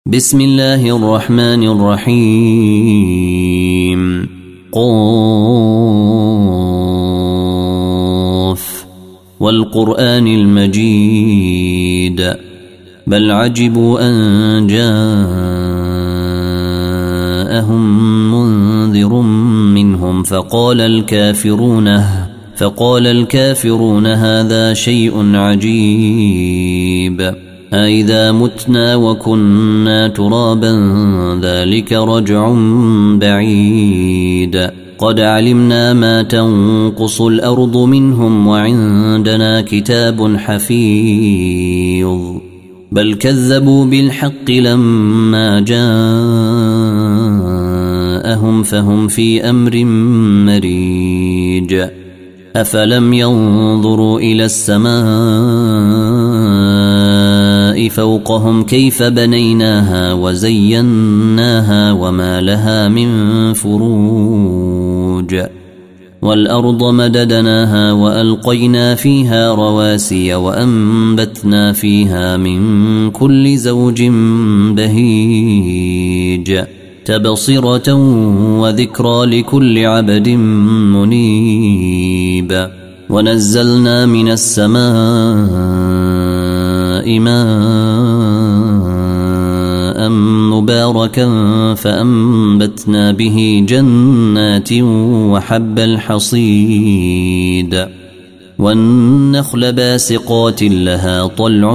بسم الله الرحمن الرحيم قاف والقرآن المجيد بل عجبوا أن جاءهم منذر منهم فقال الكافرون هذا شيء عجيب أإذا متنا وكنا ترابا ذلك رجع بعيد قد علمنا ما تنقص الأرض منهم وعندنا كتاب حفيظ بل كذبوا بالحق لما جاءهم فهم في أمر مريج أفلم ينظروا إلى السماء فوقهم كيف بنيناها وزيناها وما لها من فروج والأرض مددناها وألقينا فيها رواسي وأنبتنا فيها من كل زوج بهيج تبصرة وذكرى لكل عبد منيب ونزلنا من السماء ماء مباركا فأنبتنا به جنات وحب الحصيد والنخل باسقات لها طلع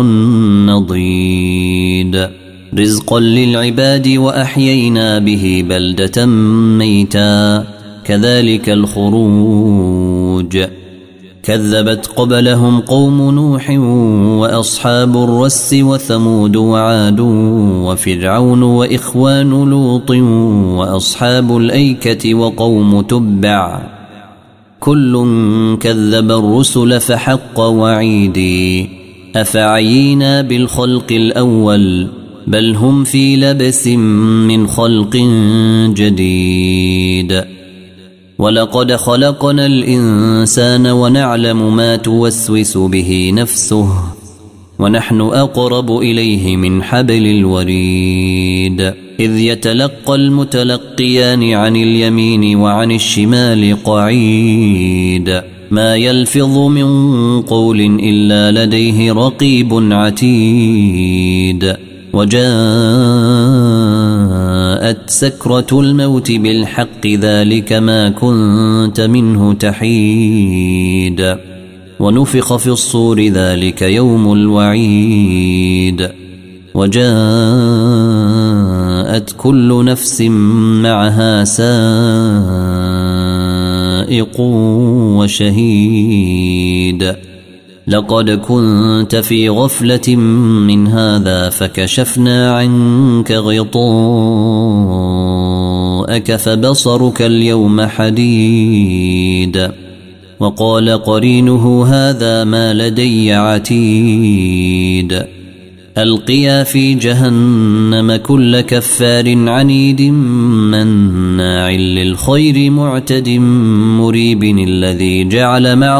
نضيد رزقا للعباد وأحيينا به بلدة ميتا كذلك الخروج كذبت قبلهم قوم نوح وأصحاب الرس وثمود وعاد وفرعون وإخوان لوط وأصحاب الأيكة وقوم تبع كل كذب الرسل فحق وعيدي أفعينا بالخلق الأول بل هم في لبس من خلق جديد ولقد خلقنا الإنسان ونعلم ما توسوس به نفسه ونحن أقرب إليه من حبل الوريد إذ يتلقى المتلقيان عن اليمين وعن الشمال قعيد ما يلفظ من قول إلا لديه رقيب عتيد وجاءت سكرة الموت بالحق ذلك ما كنت منه تحيد ونفخ في الصور ذلك يوم الوعيد وجاءت كل نفس معها سائق وشهيد لقد كنت في غفلة من هذا فكشفنا عنك غطاءك فبصرك اليوم حديد وقال قرينه هذا ما لدي عتيد ألقيا في جهنم كل كفار عنيد مناع للخير معتد مريب الذي جعل مع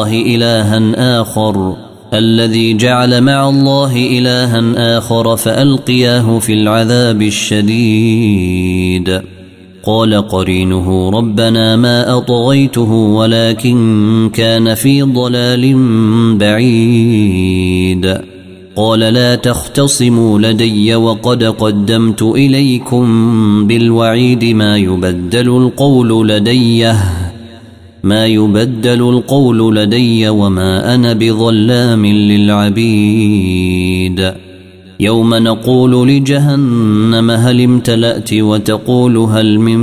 الله إلها آخر فألقياه في العذاب الشديد قال قرينه ربنا ما أطغيته ولكن كان في ضلال بعيد قال لا تختصموا لدي وقد قدمت إليكم بالوعيد ما يبدل القول لدي وما أنا بظلام للعبيد يوم نقول لجهنم هل امتلأت وتقول هل من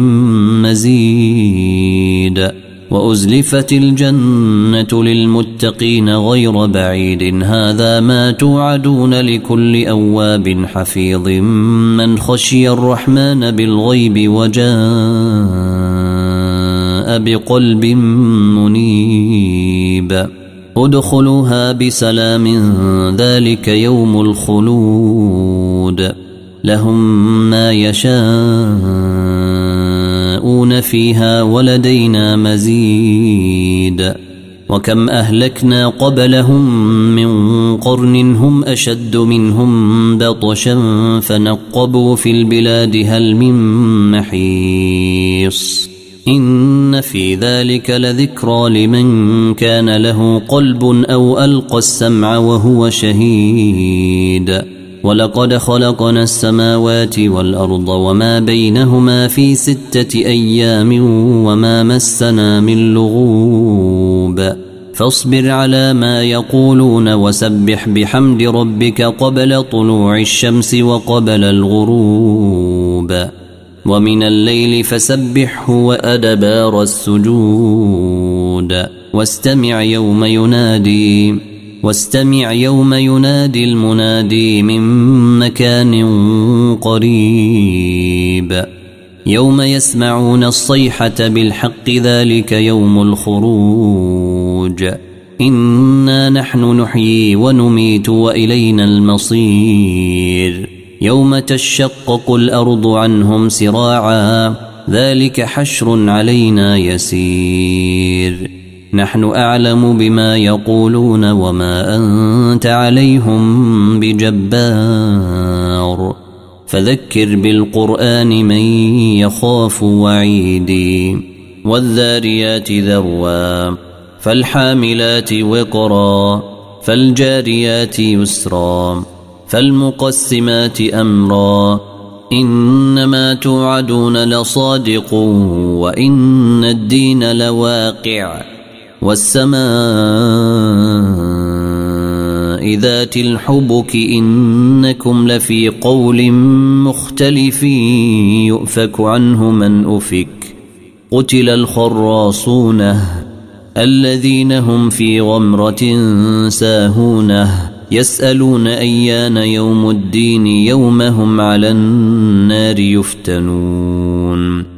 مزيد وأزلفت الجنة للمتقين غير بعيد هذا ما توعدون لكل أواب حفيظ من خشي الرحمن بالغيب وجاء بقلب منيب ادخلوها بسلام ذلك يوم الخلود لهم ما يشاءون فيها ولدينا مزيد وكم أهلكنا قبلهم من قرن هم أشد منهم بطشا فنقبوا في البلاد هل من محيص إن في ذلك لذكرى لمن كان له قلب أو ألقى السمع وهو شهيد ولقد خلقنا السماوات والأرض وما بينهما في 6 أيام وما مسنا من لغوب فاصبر على ما يقولون وسبح بحمد ربك قبل طلوع الشمس وقبل الغروب ومن الليل فسبحه وأدبار السجود واستمع يوم ينادي المنادي من مكان قريب يوم يسمعون الصيحة بالحق ذلك يوم الخروج إنا نحن نحيي ونميت وإلينا المصير يوم تشقق الأرض عنهم سراعا ذلك حشر علينا يسير نحن أعلم بما يقولون وما أنت عليهم بجبار فذكر بالقرآن من يخاف وعيدي والذاريات ذروا فالحاملات وقرا فالجاريات يسرا فالمقسمات أمرا إنما توعدون لصادق وإن الدين لواقع والسماء ذات الحبك إنكم لفي قول مختلف يؤفك عنه من أفك قتل الخراصون الذين هم في غمرة ساهونه يسألون أيان يوم الدين يوم هم على النار يفتنون